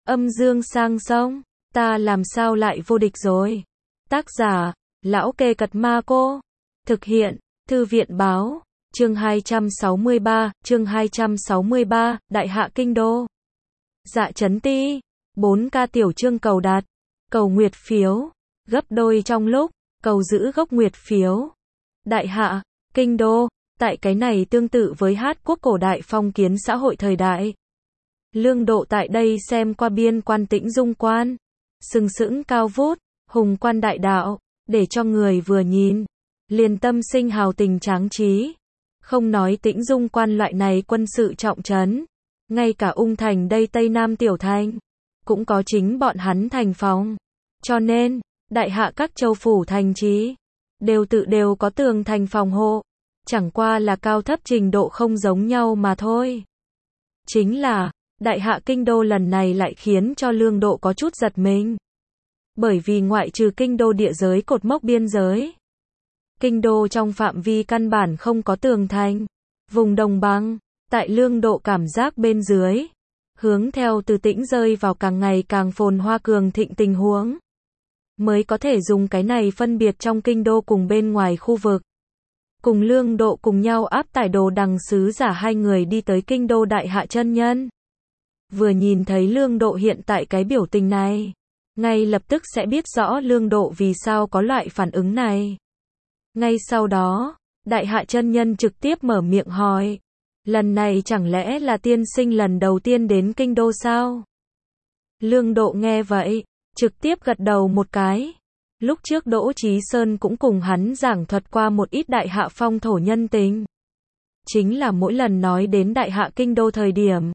Âm dương sang sông, ta làm sao lại vô địch rồi. Tác giả, Lão Kê Cật Ma Cô. Thực hiện, Thư viện báo. Chương 263, Đại Hạ Kinh Đô. Dạ Chấn Ti, 4K tiểu chương cầu đạt, cầu nguyệt phiếu, gấp đôi trong lúc, cầu giữ gốc nguyệt phiếu. Đại Hạ, Kinh Đô, tại cái này tương tự với Hát quốc cổ đại phong kiến xã hội thời đại. Lương Độ tại đây xem qua biên quan Tĩnh Dung quan, sừng sững cao vút, hùng quan đại đạo, để cho người vừa nhìn, liền tâm sinh hào tình tráng trí. Không nói Tĩnh Dung quan loại này quân sự trọng trấn, ngay cả Ung thành đây Tây Nam tiểu thành, cũng có chính bọn hắn thành phòng. Cho nên, đại hạ các châu phủ thành trì, đều có tường thành phòng hộ, chẳng qua là cao thấp trình độ không giống nhau mà thôi. Chính là, Đại Hạ Kinh Đô lần này lại khiến cho Lương Độ có chút giật mình. Bởi vì ngoại trừ Kinh Đô địa giới cột mốc biên giới, Kinh Đô trong phạm vi căn bản không có tường thành, vùng đồng bằng, tại Lương Độ cảm giác bên dưới, hướng theo từ tĩnh rơi vào càng ngày càng phồn hoa cường thịnh tình huống, mới có thể dùng cái này phân biệt trong Kinh Đô cùng bên ngoài khu vực. Cùng Lương Độ cùng nhau áp tải đồ đằng sứ giả hai người đi tới Kinh Đô Đại Hạ chân nhân. Vừa nhìn thấy Lương Độ hiện tại cái biểu tình này, ngay lập tức sẽ biết rõ Lương Độ vì sao có loại phản ứng này. Ngay sau đó, Đại Hạ chân nhân trực tiếp mở miệng hỏi, lần này chẳng lẽ là tiên sinh lần đầu tiên đến Kinh Đô sao? Lương Độ nghe vậy, trực tiếp gật đầu một cái. Lúc trước Đỗ Chí Sơn cũng cùng hắn giảng thuật qua một ít Đại Hạ phong thổ nhân tình. Chính là mỗi lần nói đến Đại Hạ Kinh Đô thời điểm,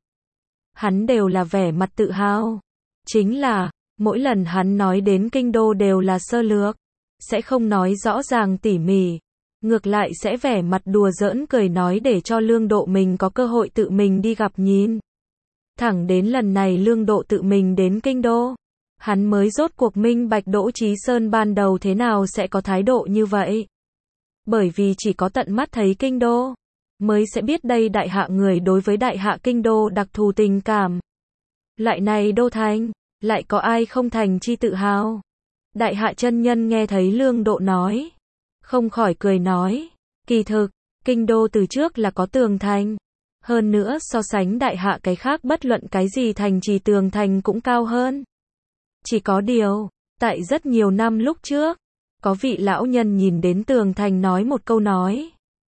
hắn đều là vẻ mặt tự hào. Chính là, mỗi lần hắn nói đến Kinh Đô đều là sơ lược, sẽ không nói rõ ràng tỉ mỉ, ngược lại sẽ vẻ mặt đùa giỡn cười nói để cho Lương Độ mình có cơ hội tự mình đi gặp nhìn. Thẳng đến lần này Lương Độ tự mình đến Kinh Đô, hắn mới rốt cuộc minh bạch Đỗ Chí Sơn ban đầu thế nào sẽ có thái độ như vậy. Bởi vì chỉ có tận mắt thấy Kinh Đô, mới sẽ biết đây Đại Hạ người đối với Đại Hạ Kinh Đô đặc thù tình cảm. Loại này đô thành, lại có ai không thành chi tự hào. Đại Hạ chân nhân nghe thấy Lương Độ nói, không khỏi cười nói, kỳ thực, Kinh Đô từ trước là có tường thành. Hơn nữa so sánh Đại Hạ cái khác bất luận cái gì thành trì tường thành cũng cao hơn. Chỉ có điều, tại rất nhiều năm lúc trước, có vị lão nhân nhìn đến tường thành nói một câu nói.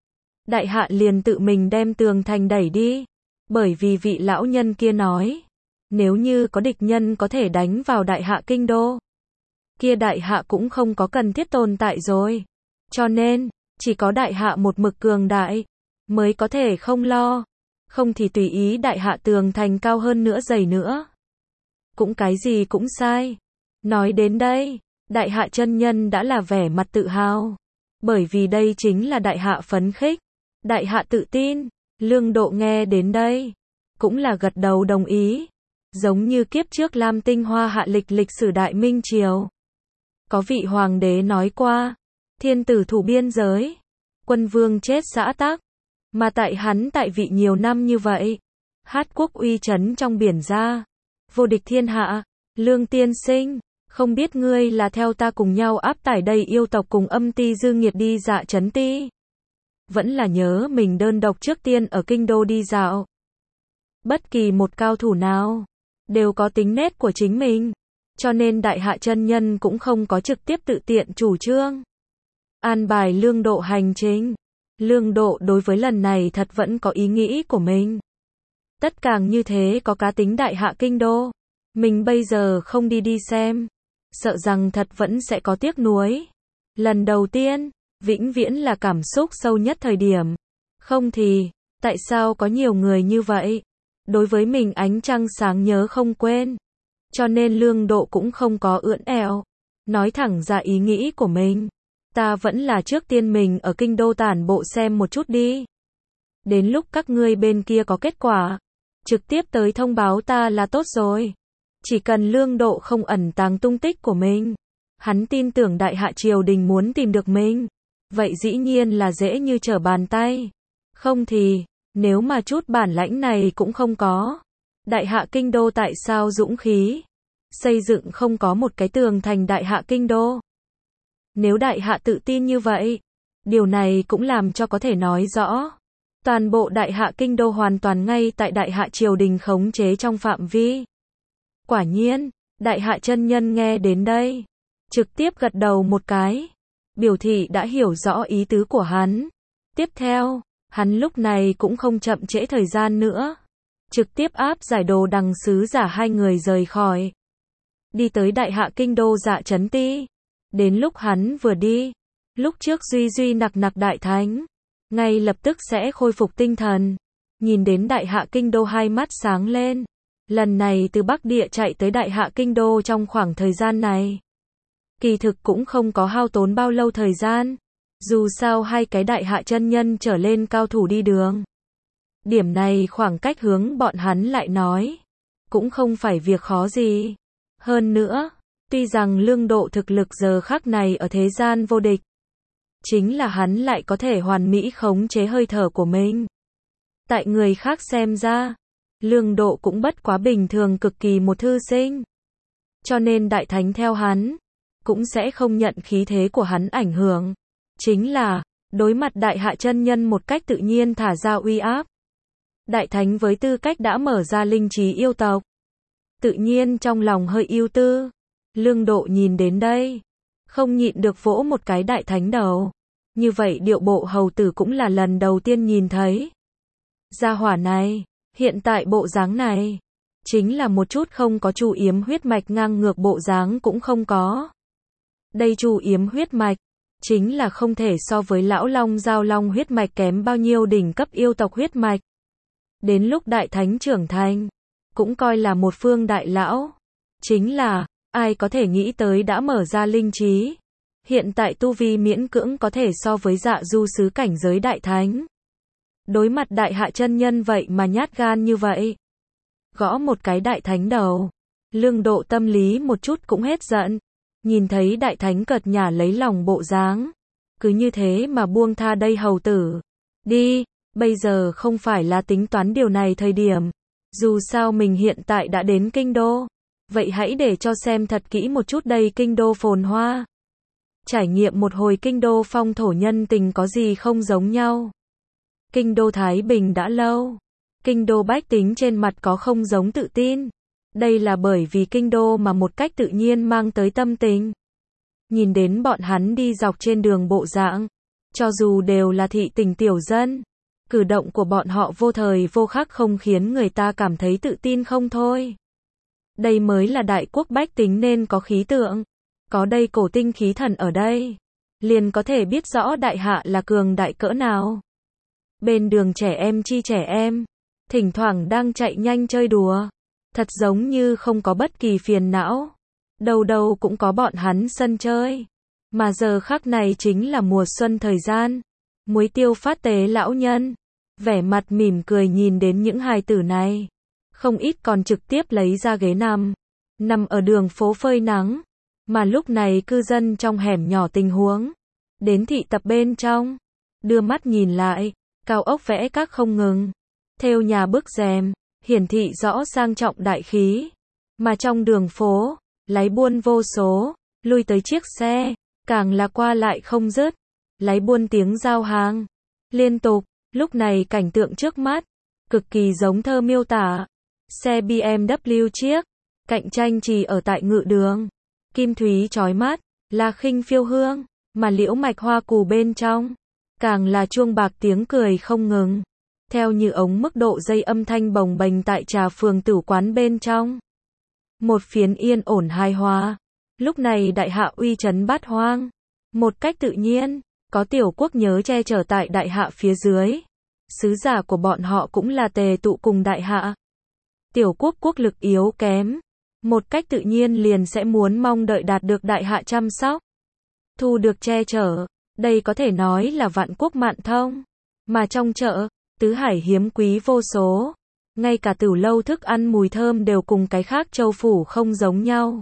Đại Hạ liền tự mình đem tường thành đẩy đi, bởi vì vị lão nhân kia nói, nếu như có địch nhân có thể đánh vào Đại Hạ Kinh Đô, kia Đại Hạ cũng không có cần thiết tồn tại rồi. Cho nên, chỉ có Đại Hạ một mực cường đại, mới có thể không lo, không thì tùy ý Đại Hạ tường thành cao hơn nữa dày nữa. Cũng cái gì cũng sai. Nói đến đây, Đại Hạ chân nhân đã là vẻ mặt tự hào. Bởi vì đây chính là Đại Hạ phấn khích, Đại Hạ tự tin. Lương Độ nghe đến đây, cũng là gật đầu đồng ý. Giống như kiếp trước Lam Tinh Hoa Hạ lịch sử Đại Minh Triều. Có vị hoàng đế nói qua, thiên tử thủ biên giới, quân vương chết xã tắc. Mà tại hắn tại vị nhiều năm như vậy, Hát quốc uy chấn trong biển ra, vô địch thiên hạ. Lương tiên sinh, không biết ngươi là theo ta cùng nhau áp tải đây yêu tộc cùng âm ti dư nghiệt đi Dạ Chấn Ti, vẫn là nhớ mình đơn độc trước tiên ở Kinh Đô đi dạo. Bất kỳ một cao thủ nào, đều có tính nét của chính mình, cho nên Đại Hạ chân nhân cũng không có trực tiếp tự tiện chủ trương an bài Lương Độ hành trình. Lương Độ đối với lần này thật vẫn có ý nghĩ của mình. Tất càng như thế có cá tính Đại Hạ Kinh Đô, mình bây giờ không đi xem, sợ rằng thật vẫn sẽ có tiếc nuối. Lần đầu tiên, vĩnh viễn là cảm xúc sâu nhất thời điểm. Không thì, tại sao có nhiều người như vậy? Đối với mình ánh trăng sáng nhớ không quên. Cho nên Lương Độ cũng không có ưỡn ẻo, nói thẳng ra ý nghĩ của mình. Ta vẫn là trước tiên mình ở Kinh Đô tản bộ xem một chút đi. Đến lúc các ngươi bên kia có kết quả, trực tiếp tới thông báo ta là tốt rồi. Chỉ cần Lương Độ không ẩn tàng tung tích của mình, hắn tin tưởng Đại Hạ triều đình muốn tìm được mình, vậy dĩ nhiên là dễ như trở bàn tay. Không thì, nếu mà chút bản lãnh này cũng không có, Đại hạ kinh đô tại sao dũng khí? Xây dựng không có một cái tường thành đại hạ kinh đô. Nếu đại hạ tự tin như vậy, điều này cũng làm cho có thể nói rõ. Toàn bộ đại hạ kinh đô hoàn toàn ngay tại đại hạ triều đình khống chế trong phạm vi. Quả nhiên, đại hạ chân nhân nghe đến đây, trực tiếp gật đầu một cái, biểu thị đã hiểu rõ ý tứ của hắn. Tiếp theo, hắn lúc này cũng không chậm trễ thời gian nữa, trực tiếp áp giải Đồ Đằng sứ giả hai người rời khỏi. Đi tới đại hạ kinh đô Dạ Chấn Ti. Đến lúc hắn vừa đi, lúc trước duy duy nặc nặc đại thánh, ngay lập tức sẽ khôi phục tinh thần. Nhìn đến đại hạ kinh đô hai mắt sáng lên. Lần này từ Bắc Địa chạy tới đại hạ kinh đô trong khoảng thời gian này, kỳ thực cũng không có hao tốn bao lâu thời gian. Dù sao hai cái đại hạ chân nhân trở lên cao thủ đi đường. Điểm này khoảng cách hướng bọn hắn lại nói, cũng không phải việc khó gì. Hơn nữa, tuy rằng Lương Độ thực lực giờ khắc này ở thế gian vô địch, chính là hắn lại có thể hoàn mỹ khống chế hơi thở của mình. Tại người khác xem ra, Lương Độ cũng bất quá bình thường cực kỳ một thư sinh. Cho nên đại thánh theo hắn, cũng sẽ không nhận khí thế của hắn ảnh hưởng. Chính là, đối mặt đại hạ chân nhân một cách tự nhiên thả ra uy áp. Đại thánh với tư cách đã mở ra linh trí yêu tộc, tự nhiên trong lòng hơi ưu tư. Lương Độ nhìn đến đây, không nhịn được vỗ một cái đại thánh đầu. Như vậy điệu bộ hầu tử cũng là lần đầu tiên nhìn thấy. Gia hỏa này, hiện tại bộ dáng này, chính là một chút không có Chu Yếm huyết mạch ngang ngược bộ dáng cũng không có. Đây Chu Yếm huyết mạch, chính là không thể so với lão long giao long huyết mạch kém bao nhiêu đỉnh cấp yêu tộc huyết mạch. Đến lúc đại thánh trưởng thành, cũng coi là một phương đại lão. Chính là, ai có thể nghĩ tới đã mở ra linh trí. Hiện tại tu vi miễn cưỡng có thể so với Dạ Du sứ cảnh giới đại thánh. Đối mặt đại hạ chân nhân vậy mà nhát gan như vậy. Gõ một cái đại thánh đầu. Lương Độ tâm lý một chút cũng hết giận. Nhìn thấy đại thánh cợt nhả lấy lòng bộ dáng. Cứ như thế mà buông tha đây hầu tử. Đi, bây giờ không phải là tính toán điều này thời điểm. Dù sao mình hiện tại đã đến kinh đô. Vậy hãy để cho xem thật kỹ một chút đây kinh đô phồn hoa. Trải nghiệm một hồi kinh đô phong thổ nhân tình có gì không giống nhau. Kinh đô Thái Bình đã lâu. Kinh đô bách tính trên mặt có không giống tự tin. Đây là bởi vì kinh đô mà một cách tự nhiên mang tới tâm tình. Nhìn đến bọn hắn đi dọc trên đường bộ dạng, cho dù đều là thị tỉnh tiểu dân, cử động của bọn họ vô thời vô khắc không khiến người ta cảm thấy tự tin không thôi. Đây mới là đại quốc bách tính nên có khí tượng. Có đây cổ tinh khí thần ở đây, liền có thể biết rõ đại hạ là cường đại cỡ nào. Bên đường trẻ em chi trẻ em, thỉnh thoảng đang chạy nhanh chơi đùa, thật giống như không có bất kỳ phiền não. Đâu đâu cũng có bọn hắn sân chơi. Mà giờ khắc này chính là mùa xuân thời gian. Muối tiêu phát tế lão nhân, vẻ mặt mỉm cười nhìn đến những hài tử này. Không ít còn trực tiếp lấy ra ghế nằm ở đường phố phơi nắng. Mà lúc này cư dân trong hẻm nhỏ tình huống, đến thị tập bên trong, đưa mắt nhìn lại, cao ốc vẽ các không ngừng, theo nhà bức rèm, hiển thị rõ sang trọng đại khí. Mà trong đường phố, lái buôn vô số, lui tới chiếc xe, càng là qua lại không dứt, lái buôn tiếng giao hàng, liên tục. Lúc này cảnh tượng trước mắt, cực kỳ giống thơ miêu tả. Xe BMW chiếc, cạnh tranh chỉ ở tại ngự đường. Kim thúy chói mắt, là khinh phiêu hương, mà liễu mạch hoa cù bên trong, càng là chuông bạc tiếng cười không ngừng. Theo như ống mức độ dây âm thanh bồng bềnh tại trà phường tử quán bên trong. Một phiến yên ổn hài hòa. Lúc này đại hạ uy trấn bát hoang. Một cách tự nhiên, có tiểu quốc nhớ che chở tại đại hạ phía dưới. Sứ giả của bọn họ cũng là tề tụ cùng đại hạ. Tiểu quốc quốc lực yếu kém. Một cách tự nhiên liền sẽ muốn mong đợi đạt được đại hạ chăm sóc. Thu được che chở. Đây có thể nói là vạn quốc mạn thông. Mà trong chợ, tứ hải hiếm quý vô số. Ngay cả tửu lâu thức ăn mùi thơm đều cùng cái khác châu phủ không giống nhau.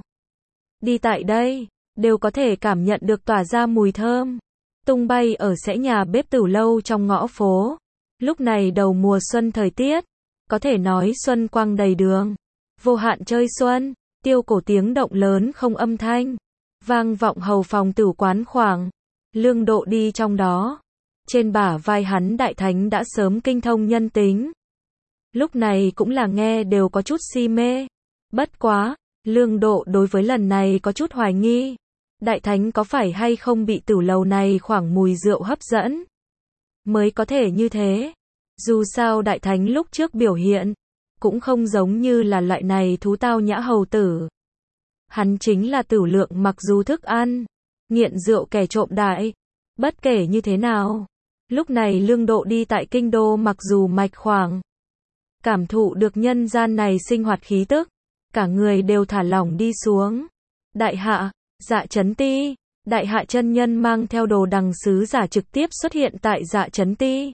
Đi tại đây, đều có thể cảm nhận được tỏa ra mùi thơm. Tung bay ở sẽ nhà bếp tửu lâu trong ngõ phố. Lúc này đầu mùa xuân thời tiết, có thể nói xuân quang đầy đường. Vô hạn chơi xuân, tiêu cổ tiếng động lớn không âm thanh. Vang vọng hầu phòng tử quán khoảng. Lương Độ đi trong đó. Trên bả vai hắn đại thánh đã sớm kinh thông nhân tính. Lúc này cũng là nghe đều có chút si mê. Bất quá, Lương Độ đối với lần này có chút hoài nghi. Đại thánh có phải hay không bị tử lầu này khoảng mùi rượu hấp dẫn? Mới có thể như thế. Dù sao đại thánh lúc trước biểu hiện, cũng không giống như là loại này thú tao nhã hầu tử. Hắn chính là tử lượng mặc dù thức ăn, nghiện rượu kẻ trộm đại. Bất kể như thế nào, lúc này Lương Độ đi tại kinh đô mặc dù mạch khoảng, cảm thụ được nhân gian này sinh hoạt khí tức, cả người đều thả lỏng đi xuống. Đại hạ, Dạ Chấn Ti, Đại hạ chân nhân mang theo đồ đằng sứ giả trực tiếp xuất hiện tại Dạ Chấn Ti.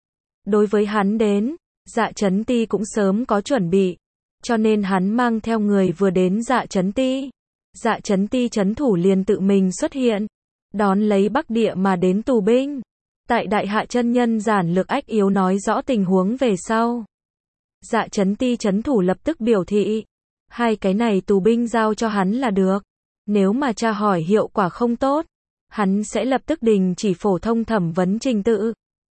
Đối với hắn đến, Dạ Chấn Ti cũng sớm có chuẩn bị, cho nên hắn mang theo người vừa đến Dạ Chấn Ti. Dạ Chấn Ti chấn thủ liền tự mình xuất hiện, đón lấy Bắc Địa mà đến tù binh. Tại Đại hạ chân nhân giản lược ách yếu nói rõ tình huống về sau. Dạ Chấn Ti chấn thủ lập tức biểu thị, hai cái này tù binh giao cho hắn là được. Nếu mà tra hỏi hiệu quả không tốt, hắn sẽ lập tức đình chỉ phổ thông thẩm vấn trình tự.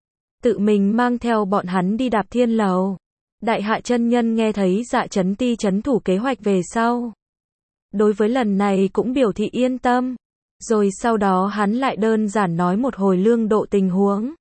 Tự mình mang theo bọn hắn đi Đạp Thiên Lầu. Đại hạ chân nhân nghe thấy Dạ Chấn Ti chấn thủ kế hoạch về sau. Đối với lần này cũng biểu thị yên tâm. Rồi sau đó hắn lại đơn giản nói một hồi Lương Độ tình huống.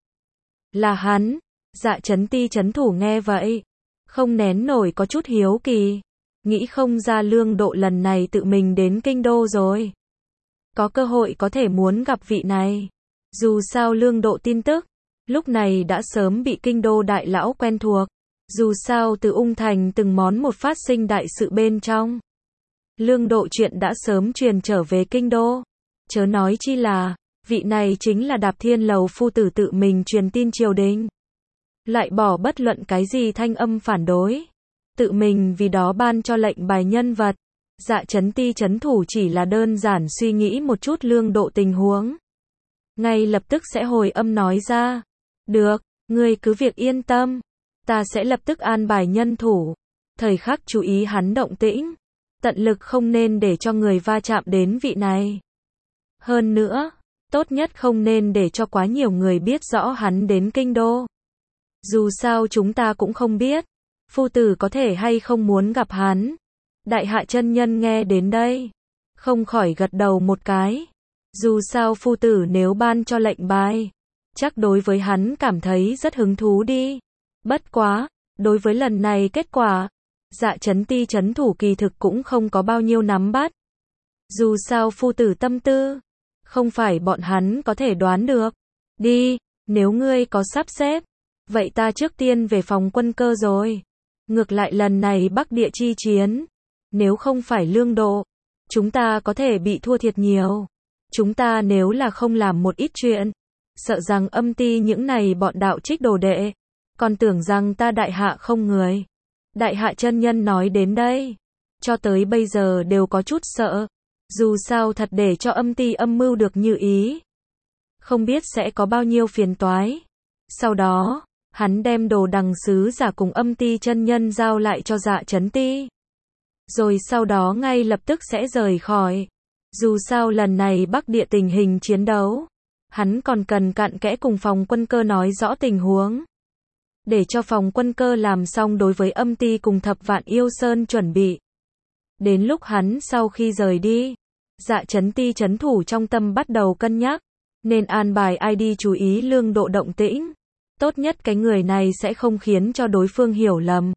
Là hắn, Dạ Chấn Ti chấn thủ nghe vậy, không nén nổi có chút hiếu kỳ. Nghĩ không ra Lương Độ lần này tự mình đến kinh đô rồi. Có cơ hội có thể muốn gặp vị này. Dù sao Lương Độ tin tức, lúc này đã sớm bị kinh đô đại lão quen thuộc. Dù sao từ Ung Thành từng món một phát sinh đại sự bên trong. Lương Độ chuyện đã sớm truyền trở về kinh đô. Chớ nói chi là, vị này chính là Đạp Thiên Lầu phu tử tự mình truyền tin triều đình. Lại bỏ bất luận cái gì thanh âm phản đối. Tự mình vì đó ban cho lệnh bài nhân vật. Dạ Chấn Ti chấn thủ chỉ là đơn giản suy nghĩ một chút Lương Độ tình huống. Ngay lập tức sẽ hồi âm nói ra. Được, ngươi cứ việc yên tâm. Ta sẽ lập tức an bài nhân thủ. Thời khắc chú ý hắn động tĩnh. Tận lực không nên để cho người va chạm đến vị này. Hơn nữa, tốt nhất không nên để cho quá nhiều người biết rõ hắn đến kinh đô. Dù sao chúng ta cũng không biết, phu tử có thể hay không muốn gặp hắn. Đại hạ chân nhân nghe đến đây, không khỏi gật đầu một cái. Dù sao phu tử nếu ban cho lệnh bài, chắc đối với hắn cảm thấy rất hứng thú đi. Bất quá, đối với lần này kết quả, Dạ Chấn Ti chấn thủ kỳ thực cũng không có bao nhiêu nắm bắt. Dù sao phu tử tâm tư, không phải bọn hắn có thể đoán được. Đi, nếu ngươi có sắp xếp, vậy ta trước tiên về phòng quân cơ rồi. Ngược lại lần này Bắc Địa chi chiến, nếu không phải Lương Độ, chúng ta có thể bị thua thiệt nhiều. Chúng ta nếu là không làm một ít chuyện, sợ rằng Âm Ti những này bọn đạo trích đồ đệ, còn tưởng rằng ta đại hạ không người. Đại hạ chân nhân nói đến đây, cho tới bây giờ đều có chút sợ. Dù sao thật để cho Âm Ti âm mưu được như ý, không biết sẽ có bao nhiêu phiền toái. Sau đó, hắn đem đồ đằng sứ giả cùng Âm Ti chân nhân giao lại cho Dạ Chấn Ti. Rồi sau đó ngay lập tức sẽ rời khỏi. Dù sao lần này Bắc Địa tình hình chiến đấu, hắn còn cần cặn kẽ cùng phòng quân cơ nói rõ tình huống. Để cho phòng quân cơ làm xong đối với Âm Ti cùng Thập Vạn Yêu Sơn chuẩn bị. Đến lúc hắn sau khi rời đi, Dạ Chấn Ti chấn thủ trong tâm bắt đầu cân nhắc, nên an bài ai đi chú ý Lương Độ động tĩnh. Tốt nhất cái người này sẽ không khiến cho đối phương hiểu lầm.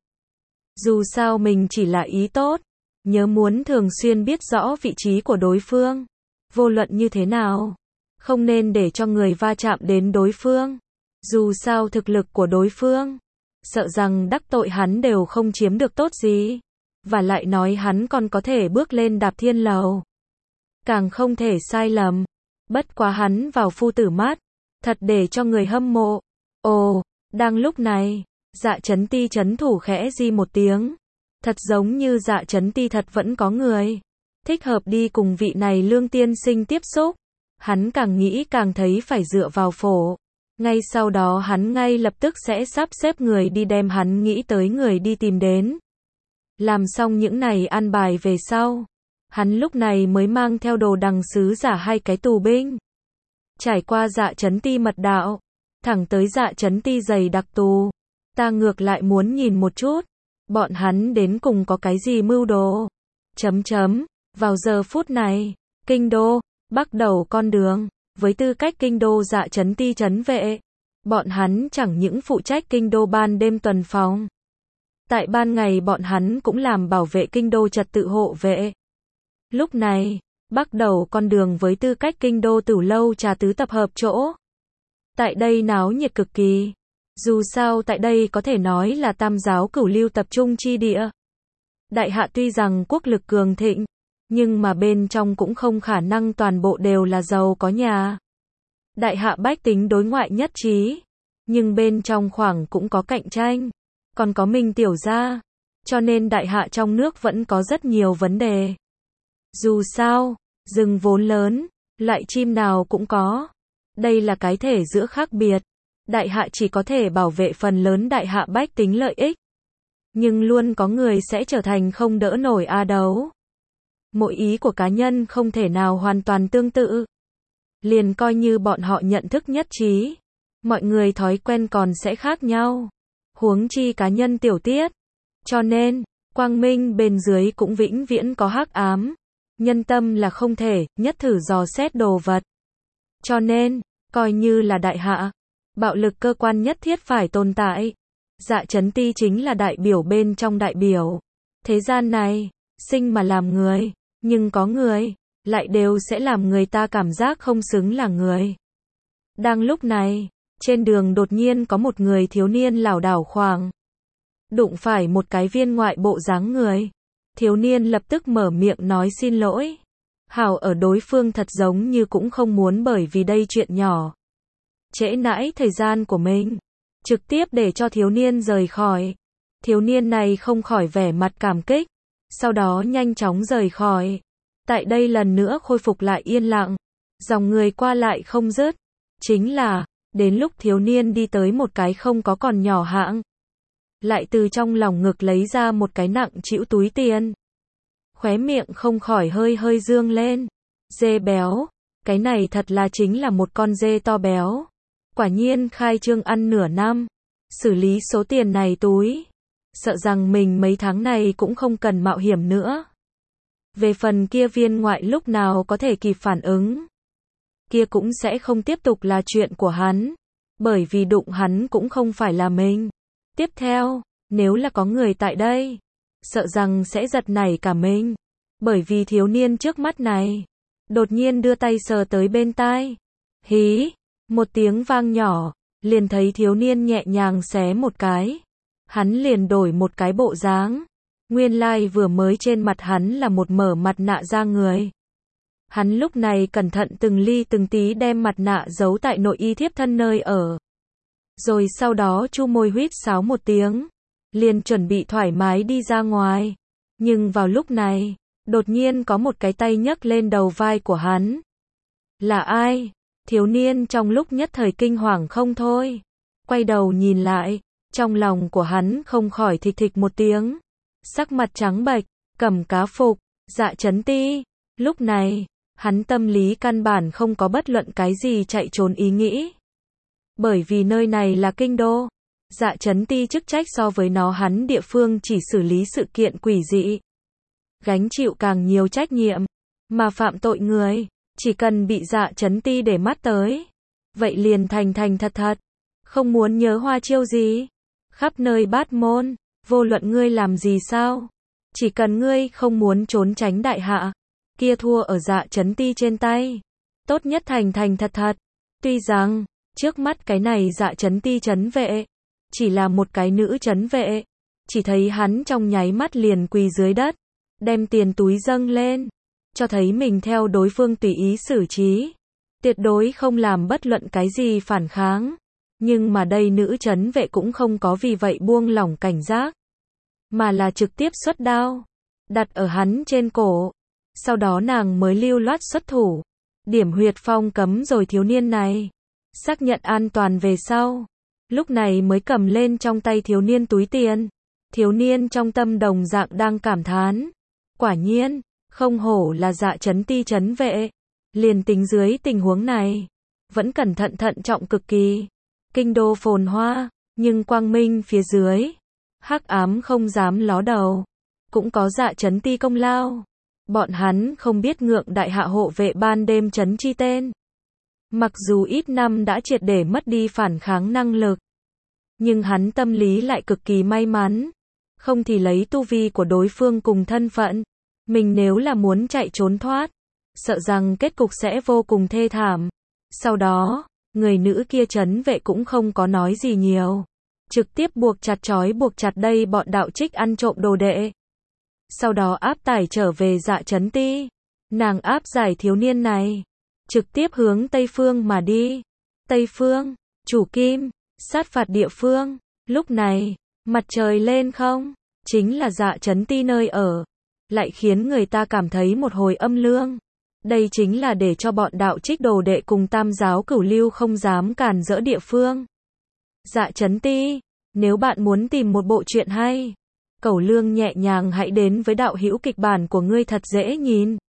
Dù sao mình chỉ là ý tốt, nhớ muốn thường xuyên biết rõ vị trí của đối phương. Vô luận như thế nào, không nên để cho người va chạm đến đối phương. Dù sao thực lực của đối phương, sợ rằng đắc tội hắn đều không chiếm được tốt gì. Và lại nói hắn còn có thể bước lên Đạp Thiên Lầu. Càng không thể sai lầm. Bất quá hắn vào phu tử mắt, thật để cho người hâm mộ. Ồ, đang lúc này, Dạ Chấn Ti chấn thủ khẽ di một tiếng. Thật giống như Dạ Chấn Ti thật vẫn có người thích hợp đi cùng vị này Lương tiên sinh tiếp xúc. Hắn càng nghĩ càng thấy phải dựa vào phổ Ngay sau đó hắn ngay lập tức sẽ sắp xếp người đi đem hắn nghĩ tới người đi tìm đến. Làm xong những này an bài về sau, hắn lúc này mới mang theo đồ đằng sứ giả 2 cái tù binh. Trải qua Dạ Chấn Ti mật đạo, thẳng tới Dạ Chấn Ti dày đặc tù. Ta ngược lại muốn nhìn một chút, bọn hắn đến cùng có cái gì mưu đồ. Vào giờ phút này, kinh đô, bắt đầu con đường, với tư cách kinh đô Dạ Chấn Ti trấn vệ, bọn hắn chẳng những phụ trách kinh đô ban đêm tuần phòng. Tại ban ngày bọn hắn cũng làm bảo vệ kinh đô trật tự hộ vệ. Lúc này, bắt đầu con đường với tư cách kinh đô Tử Lâu trà tứ tập hợp chỗ. Tại đây náo nhiệt cực kỳ. Dù sao tại đây có thể nói là tam giáo cửu lưu tập trung chi địa. Đại hạ tuy rằng quốc lực cường thịnh, nhưng mà bên trong cũng không khả năng toàn bộ đều là giàu có nhà. Đại hạ bách tính đối ngoại nhất trí, nhưng bên trong khoảng cũng có cạnh tranh, còn có Minh tiểu gia, cho nên đại hạ trong nước vẫn có rất nhiều vấn đề. Dù sao, rừng vốn lớn, loại chim nào cũng có. Đây là cái thể giữa khác biệt. Đại hạ chỉ có thể bảo vệ phần lớn đại hạ bách tính lợi ích. Nhưng luôn có người sẽ trở thành không đỡ nổi đấu. Mỗi ý của cá nhân không thể nào hoàn toàn tương tự. Liền coi như bọn họ nhận thức nhất trí, mọi người thói quen còn sẽ khác nhau. Huống chi cá nhân tiểu tiết. Cho nên, quang minh bên dưới cũng vĩnh viễn có hắc ám. Nhân tâm là không thể nhất thử dò xét đồ vật. Cho nên, coi như là đại hạ, bạo lực cơ quan nhất thiết phải tồn tại. Dạ Chấn Ti chính là đại biểu bên trong đại biểu. Thế gian này, sinh mà làm người, nhưng có người, lại đều sẽ làm người ta cảm giác không xứng là người. Đang lúc này, trên đường đột nhiên có một người thiếu niên lảo đảo khoảng. Đụng phải một cái viên ngoại bộ dáng người. Thiếu niên lập tức mở miệng nói xin lỗi. Hảo ở đối phương thật giống như cũng không muốn bởi vì đây chuyện nhỏ trễ nãi thời gian của mình. Trực tiếp để cho thiếu niên rời khỏi. Thiếu niên này không khỏi vẻ mặt cảm kích. Sau đó nhanh chóng rời khỏi. Tại đây lần nữa khôi phục lại yên lặng. Dòng người qua lại không dứt. Chính là, đến lúc thiếu niên đi tới một cái không có còn nhỏ hạng. Lại từ trong lòng ngực lấy ra một cái nặng trĩu túi tiền. Khóe miệng không khỏi hơi hơi dương lên. Dê béo. Cái này thật là chính là một con dê to béo. Quả nhiên khai trương ăn nửa năm. Xử lý số tiền này túi. Sợ rằng mình mấy tháng này cũng không cần mạo hiểm nữa. Về phần kia viên ngoại lúc nào có thể kịp phản ứng. Kia cũng sẽ không tiếp tục là chuyện của hắn. Bởi vì đụng hắn cũng không phải là mình. Tiếp theo, nếu là có người tại đây, sợ rằng sẽ giật nảy cả mình. Bởi vì thiếu niên trước mắt này, đột nhiên đưa tay sờ tới bên tai. Hí, một tiếng vang nhỏ, liền thấy thiếu niên nhẹ nhàng xé một cái. Hắn liền đổi một cái bộ dáng. Nguyên lai vừa mới trên mặt hắn là một mở mặt nạ da người. Hắn lúc này cẩn thận từng ly từng tí đem mặt nạ giấu tại nội y thiếp thân nơi ở. Rồi sau đó chu môi huýt sáo một tiếng. Liền chuẩn bị thoải mái đi ra ngoài. Nhưng vào lúc này, đột nhiên có một cái tay nhấc lên đầu vai của hắn. Là ai? Thiếu niên trong lúc nhất thời kinh hoàng không thôi. Quay đầu nhìn lại, trong lòng của hắn không khỏi thịch thịch một tiếng. Sắc mặt trắng bệch, cầm cá phục, Dạ Chấn Ti. Lúc này, hắn tâm lý căn bản không có bất luận cái gì chạy trốn ý nghĩ. Bởi vì nơi này là kinh đô. Dạ Chấn Ti chức trách so với nó hắn địa phương chỉ xử lý sự kiện quỷ dị. Gánh chịu càng nhiều trách nhiệm. Mà phạm tội người, chỉ cần bị Dạ Chấn Ti để mắt tới. Vậy liền thành thành thật thật. Không muốn nhớ hoa chiêu gì. Khắp nơi bát môn. Vô luận ngươi làm gì sao. Chỉ cần ngươi không muốn trốn tránh đại hạ. Kia thua ở Dạ Chấn Ti trên tay. Tốt nhất thành thành thật thật. Tuy rằng, trước mắt cái này Dạ Chấn Ti trấn vệ. Chỉ là một cái nữ trấn vệ. Chỉ thấy hắn trong nháy mắt liền quỳ dưới đất. Đem tiền túi dâng lên. Cho thấy mình theo đối phương tùy ý xử trí. Tuyệt đối không làm bất luận cái gì phản kháng. Nhưng mà đây nữ trấn vệ cũng không có vì vậy buông lỏng cảnh giác. Mà là trực tiếp xuất đao. Đặt ở hắn trên cổ. Sau đó nàng mới lưu loát xuất thủ. Điểm huyệt phong cấm rồi thiếu niên này. Xác nhận an toàn về sau, lúc này mới cầm lên trong tay thiếu niên túi tiền. Thiếu niên trong tâm đồng dạng đang cảm thán. Quả nhiên, không hổ là Dạ Chấn Ti trấn vệ. Liền tính dưới tình huống này, vẫn cẩn thận thận trọng cực kỳ. Kinh đô phồn hoa, nhưng quang minh phía dưới, hắc ám không dám ló đầu. Cũng có Dạ Chấn Ti công lao. Bọn hắn không biết ngượng đại hạ hộ vệ ban đêm trấn chi tên. Mặc dù ít năm đã triệt để mất đi phản kháng năng lực, nhưng hắn tâm lý lại cực kỳ may mắn. Không thì lấy tu vi của đối phương cùng thân phận, mình nếu là muốn chạy trốn thoát, sợ rằng kết cục sẽ vô cùng thê thảm. Sau đó, người nữ kia trấn vệ cũng không có nói gì nhiều. Trực tiếp buộc chặt đây bọn đạo trích ăn trộm đồ đệ. Sau đó áp tải trở về Dạ Chấn Ti. Nàng áp giải thiếu niên này, trực tiếp hướng Tây Phương mà đi. Tây Phương, chủ kim, sát phạt địa phương. Lúc này, mặt trời lên không, chính là Dạ Chấn Ti nơi ở. Lại khiến người ta cảm thấy một hồi âm lương. Đây chính là để cho bọn đạo trích đồ đệ cùng tam giáo cửu lưu không dám cản rỡ địa phương. Dạ Chấn Ti, nếu bạn muốn tìm một bộ truyện hay, Cẩu Lương nhẹ nhàng hãy đến với đạo hữu kịch bản của ngươi thật dễ nhìn.